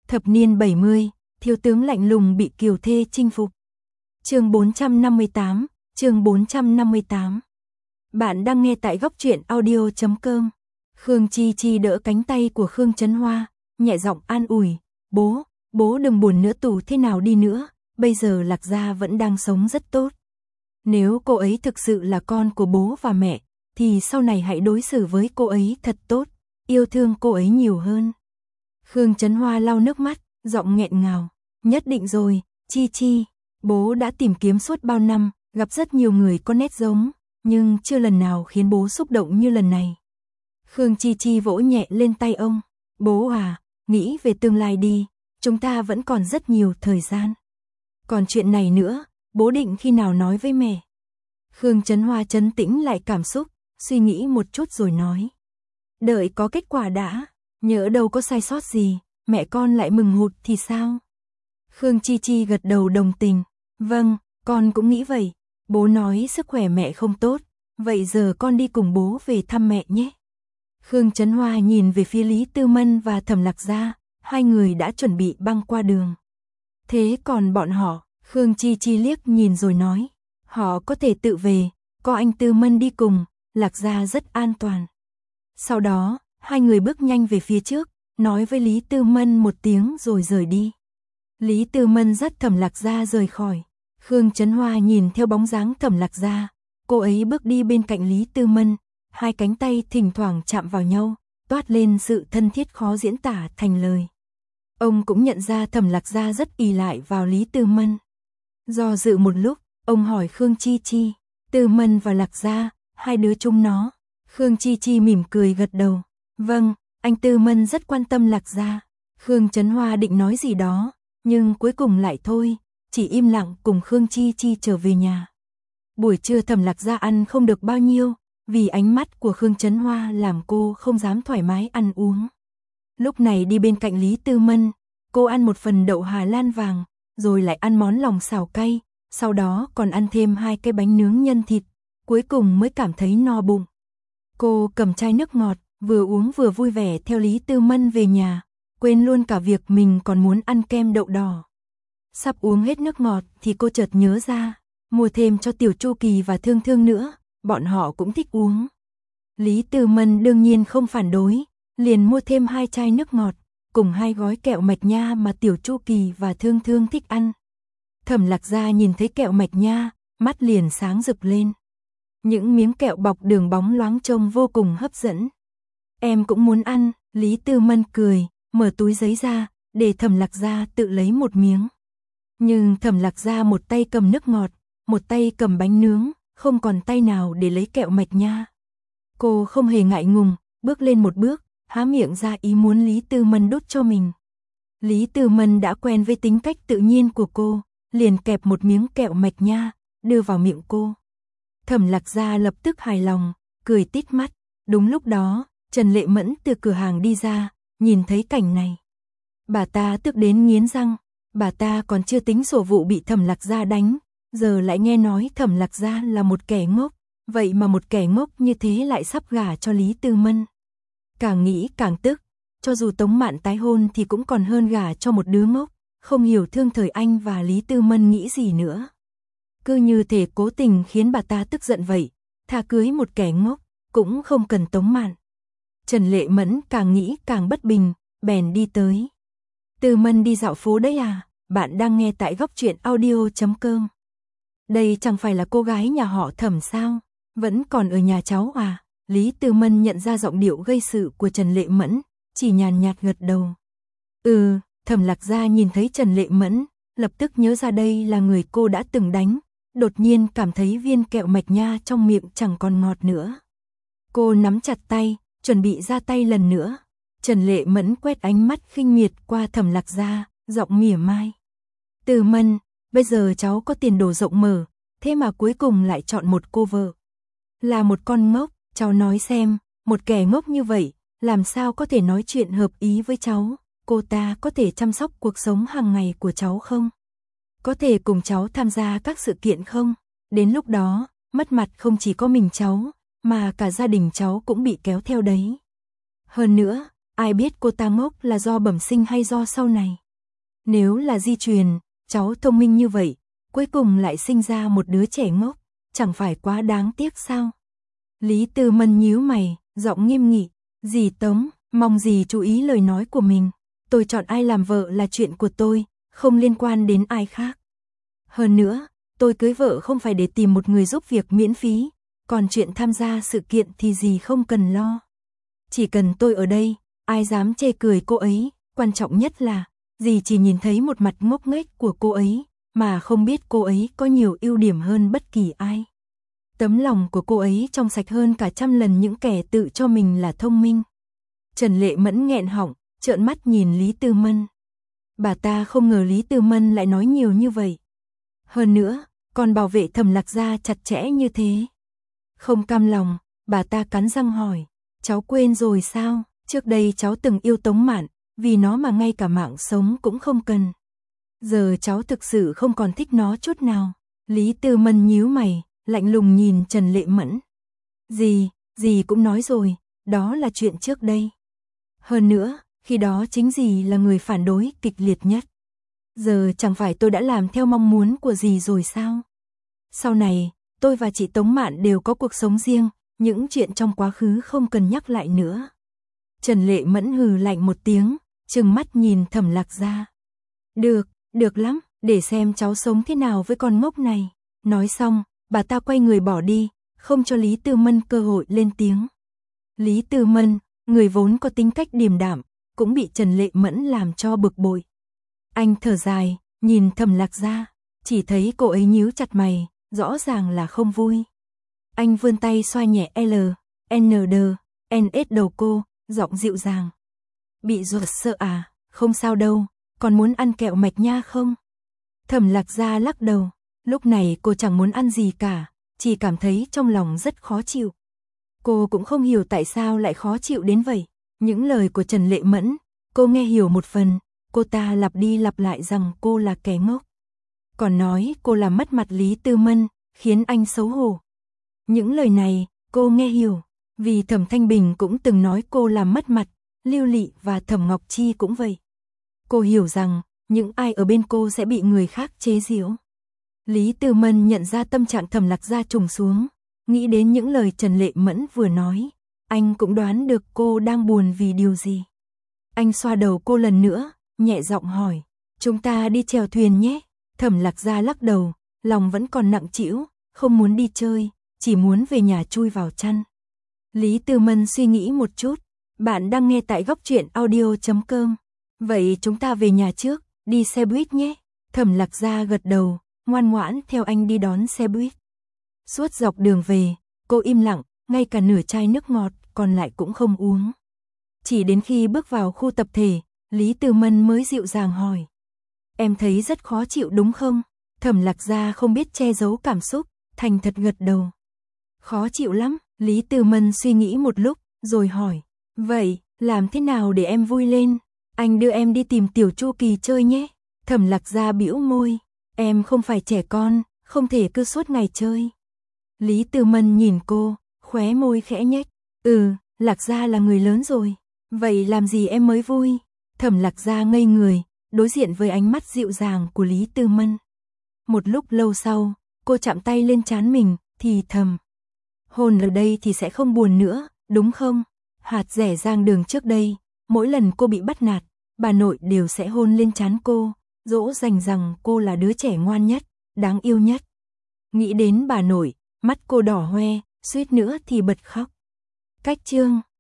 Thập niên 70, thiếu tướng lạnh lùng bị kiều thê chinh phục. Chương 458, chương 458. Bạn đang nghe tại góc truyện audio.com. Khương Chi Chi đỡ cánh tay của Khương Chấn Hoa, nhẹ giọng an ủi, bố đừng buồn nữa, tù thế nào đi nữa, bây giờ Lạc Gia vẫn đang sống rất tốt. Nếu cô ấy thực sự là con của bố và mẹ, thì sau này hãy đối xử với cô ấy thật tốt, yêu thương cô ấy nhiều hơn. Khương Chấn Hoa lau nước mắt, giọng nghẹn ngào, nhất định rồi, Chi Chi, bố đã tìm kiếm suốt bao năm, gặp rất nhiều người có nét giống, nhưng chưa lần nào khiến bố xúc động như lần này. Khương Chi Chi vỗ nhẹ lên tay ông, bố à, nghĩ về tương lai đi, chúng ta vẫn còn rất nhiều thời gian. Còn chuyện này nữa, bố định khi nào nói với mẹ? Khương Chấn Hoa trấn tĩnh lại cảm xúc, suy nghĩ một chút rồi nói. Đợi có kết quả đã, nhỡ đâu có sai sót gì, mẹ con lại mừng hụt thì sao? Khương Chi Chi gật đầu đồng tình, vâng, con cũng nghĩ vậy, bố nói sức khỏe mẹ không tốt, vậy giờ con đi cùng bố về thăm mẹ nhé. Khương Chấn Hoa nhìn về phía Lý Tư Mân và Thẩm Lạc Gia, hai người đã chuẩn bị băng qua đường. Thế còn bọn họ, Khương Chi Chi liếc nhìn rồi nói, họ có thể tự về, có anh Tư Mân đi cùng, Lạc Gia rất an toàn. Sau đó, hai người bước nhanh về phía trước, nói với Lý Tư Mân một tiếng rồi rời đi. Lý Tư Mân dắt Thẩm Lạc Gia rời khỏi. Khương Chấn Hoa nhìn theo bóng dáng Thẩm Lạc Gia, cô ấy bước đi bên cạnh Lý Tư Mân, hai cánh tay thỉnh thoảng chạm vào nhau, toát lên sự thân thiết khó diễn tả thành lời. Ông cũng nhận ra Thẩm Lạc Gia rất ỷ lại vào Lý Tư Mân. Do dự một lúc, ông hỏi Khương Chi Chi, Tư Mân và Lạc Gia, hai đứa chúng nó. Khương Chi Chi mỉm cười gật đầu, vâng, anh Tư Mân rất quan tâm Lạc Gia. Khương Chấn Hoa định nói gì đó, nhưng cuối cùng lại thôi, chỉ im lặng cùng Khương Chi Chi trở về nhà. Buổi trưa Thẩm Lạc Gia ăn không được bao nhiêu, vì ánh mắt của Khương Chấn Hoa làm cô không dám thoải mái ăn uống. Lúc này đi bên cạnh Lý Tư Mân, cô ăn một phần đậu Hà Lan vàng, rồi lại ăn món lòng xào cay, sau đó còn ăn thêm 2 cái bánh nướng nhân thịt, cuối cùng mới cảm thấy no bụng. Cô cầm chai nước ngọt, vừa uống vừa vui vẻ theo Lý Tư Mân về nhà, quên luôn cả việc mình còn muốn ăn kem đậu đỏ. Sắp uống hết nước ngọt thì cô chợt nhớ ra, mua thêm cho Tiểu Chu Kỳ và Thương Thương nữa, bọn họ cũng thích uống. Lý Tư Mân đương nhiên không phản đối, liền mua thêm 2 chai nước ngọt, cùng 2 gói kẹo mạch nha mà Tiểu Chu Kỳ và Thương Thương thích ăn. Thẩm Lạc Gia nhìn thấy kẹo mạch nha, mắt liền sáng rực lên. Những miếng kẹo bọc đường bóng loáng trông vô cùng hấp dẫn. Em cũng muốn ăn, Lý Tư Mân cười, mở túi giấy ra, để Thẩm Lạc Gia tự lấy một miếng. Nhưng Thẩm Lạc Gia một tay cầm nước ngọt, một tay cầm bánh nướng, không còn tay nào để lấy kẹo mạch nha. Cô không hề ngại ngùng, bước lên một bước, há miệng ra ý muốn Lý Tư Mân đút cho mình. Lý Tư Mân đã quen với tính cách tự nhiên của cô, liền kẹp một miếng kẹo mạch nha, đưa vào miệng cô. Thẩm Lạc Gia lập tức hài lòng, cười tít mắt. Đúng lúc đó, Trần Lệ Mẫn từ cửa hàng đi ra, nhìn thấy cảnh này. Bà ta tức đến nghiến răng, bà ta còn chưa tính sổ vụ bị Thẩm Lạc Gia đánh, giờ lại nghe nói Thẩm Lạc Gia là một kẻ ngốc, vậy mà một kẻ ngốc như thế lại sắp gả cho Lý Tư Mân. Càng nghĩ càng tức, cho dù Tống Mạn tái hôn thì cũng còn hơn gả cho một đứa ngốc, không hiểu Thương Thời Anh và Lý Tư Mân nghĩ gì nữa. Cứ như thể cố tình khiến bà ta tức giận vậy, thà cưới một kẻ ngốc, cũng không cần Tống Mạn. Trần Lệ Mẫn càng nghĩ càng bất bình, bèn đi tới. Tư Mân đi dạo phố đấy à, bạn đang nghe tại góc truyện audio.com. Đây chẳng phải là cô gái nhà họ Thẩm sao, vẫn còn ở nhà cháu à? Lý Tư Mân nhận ra giọng điệu gây sự của Trần Lệ Mẫn, chỉ nhàn nhạt gật đầu. Thẩm Lạc Gia nhìn thấy Trần Lệ Mẫn, lập tức nhớ ra đây là người cô đã từng đánh, đột nhiên cảm thấy viên kẹo mạch nha trong miệng chẳng còn ngọt nữa. Cô nắm chặt tay, chuẩn bị ra tay lần nữa. Trần Lệ Mẫn quét ánh mắt khinh miệt qua Thẩm Lạc Gia, giọng mỉa mai. Tư Mân, bây giờ cháu có tiền đồ rộng mở, thế mà cuối cùng lại chọn một cô vợ. Là một con ngốc, cháu nói xem, một kẻ ngốc như vậy, làm sao có thể nói chuyện hợp ý với cháu, cô ta có thể chăm sóc cuộc sống hàng ngày của cháu không? Có thể cùng cháu tham gia các sự kiện không? Đến lúc đó, mất mặt không chỉ có mình cháu, mà cả gia đình cháu cũng bị kéo theo đấy. Hơn nữa, ai biết cô ta ngốc là do bẩm sinh hay do sau này. Nếu là di truyền, cháu thông minh như vậy, cuối cùng lại sinh ra một đứa trẻ ngốc, chẳng phải quá đáng tiếc sao? Lý Tư Mân nhíu mày, giọng nghiêm nghị, dì Tống, mong dì chú ý lời nói của mình. Tôi chọn ai làm vợ là chuyện của tôi, không liên quan đến ai khác. Hơn nữa, tôi cưới vợ không phải để tìm một người giúp việc miễn phí, còn chuyện tham gia sự kiện thì dì không cần lo. Chỉ cần tôi ở đây, ai dám chê cười cô ấy, quan trọng nhất là, dì chỉ nhìn thấy một mặt ngốc nghếch của cô ấy, mà không biết cô ấy có nhiều ưu điểm hơn bất kỳ ai. Tấm lòng của cô ấy trong sạch hơn cả trăm lần những kẻ tự cho mình là thông minh. Trần Lệ Mẫn nghẹn họng, trợn mắt nhìn Lý Tư Mân. Bà ta không ngờ Lý Tư Mân lại nói nhiều như vậy. Hơn nữa, còn bảo vệ Thẩm Lạc Gia chặt chẽ như thế. Không cam lòng, bà ta cắn răng hỏi, cháu quên rồi sao? Trước đây cháu từng yêu Tống Mạn, vì nó mà ngay cả mạng sống cũng không cần. Giờ cháu thực sự không còn thích nó chút nào. Lý Tư Mân nhíu mày, lạnh lùng nhìn Trần Lệ Mẫn. Dì cũng nói rồi, đó là chuyện trước đây. Hơn nữa, khi đó chính dì là người phản đối kịch liệt nhất. Giờ chẳng phải tôi đã làm theo mong muốn của dì rồi sao? Sau này, tôi và chị Tống Mạn đều có cuộc sống riêng, những chuyện trong quá khứ không cần nhắc lại nữa. Trần Lệ Mẫn hừ lạnh một tiếng, trừng mắt nhìn Thẩm Lạc Gia. Được lắm, để xem cháu sống thế nào với con ngốc này. Nói xong, bà ta quay người bỏ đi, không cho Lý Tư Mân cơ hội lên tiếng. Lý Tư Mân, người vốn có tính cách điềm đạm, cũng bị Trần Lệ Mẫn làm cho bực bội. Anh thở dài, nhìn Thẩm Lạc Gia, chỉ thấy cô ấy nhíu chặt mày, rõ ràng là không vui. Anh vươn tay xoa nhẹ NS đầu cô, giọng dịu dàng. Bị ruột sợ à, không sao đâu, còn muốn ăn kẹo mạch nha không? Thẩm Lạc Gia lắc đầu, lúc này cô chẳng muốn ăn gì cả, chỉ cảm thấy trong lòng rất khó chịu. Cô cũng không hiểu tại sao lại khó chịu đến vậy. Những lời của Trần Lệ Mẫn, cô nghe hiểu một phần, cô ta lặp đi lặp lại rằng cô là kẻ ngốc. Còn nói cô làm mất mặt Lý Tư Mân, khiến anh xấu hổ. Những lời này, cô nghe hiểu, vì Thẩm Thanh Bình cũng từng nói cô làm mất mặt, Lưu Lị và Thẩm Ngọc Chi cũng vậy. Cô hiểu rằng, những ai ở bên cô sẽ bị người khác chế giễu. Lý Tư Mân nhận ra tâm trạng Thẩm Lạc Gia trùng xuống, nghĩ đến những lời Trần Lệ Mẫn vừa nói, anh cũng đoán được cô đang buồn vì điều gì. Anh xoa đầu cô lần nữa, nhẹ giọng hỏi, chúng ta đi chèo thuyền nhé. Thẩm Lạc Gia lắc đầu, lòng vẫn còn nặng trĩu, không muốn đi chơi, chỉ muốn về nhà chui vào chăn. Lý Tư Mân suy nghĩ một chút, bạn đang nghe tại Góc Truyện Audio.com. Vậy chúng ta về nhà trước, đi xe buýt nhé. Thẩm Lạc Gia gật đầu, ngoan ngoãn theo anh đi đón xe buýt. Suốt dọc đường về, cô im lặng, ngay cả nửa chai nước ngọt còn lại cũng không uống. Chỉ đến khi bước vào khu tập thể, Lý Tư Mân mới dịu dàng hỏi. Em thấy rất khó chịu đúng không? Thẩm Lạc Gia không biết che giấu cảm xúc, thành thật gật đầu. Khó chịu lắm, Lý Tư Mân suy nghĩ một lúc, rồi hỏi. Vậy, làm thế nào để em vui lên? Anh đưa em đi tìm Tiểu Chu Kỳ chơi nhé. Thẩm Lạc Gia bĩu môi. Em không phải trẻ con, không thể cứ suốt ngày chơi. Lý Tư Mân nhìn cô, khóe môi khẽ nhếch. Lạc Gia là người lớn rồi. Vậy làm gì em mới vui? Thẩm Lạc Gia ngây người, đối diện với ánh mắt dịu dàng của Lý Tư Mân. Một lúc lâu sau, cô chạm tay lên trán mình, thì thầm. Hôn ở đây thì sẽ không buồn nữa, đúng không? Hạt rẻ Giang Đường trước đây, mỗi lần cô bị bắt nạt, bà nội đều sẽ hôn lên trán cô, dỗ dành rằng cô là đứa trẻ ngoan nhất, đáng yêu nhất. Nghĩ đến bà nội, mắt cô đỏ hoe, suýt nữa thì bật khóc. Cách chương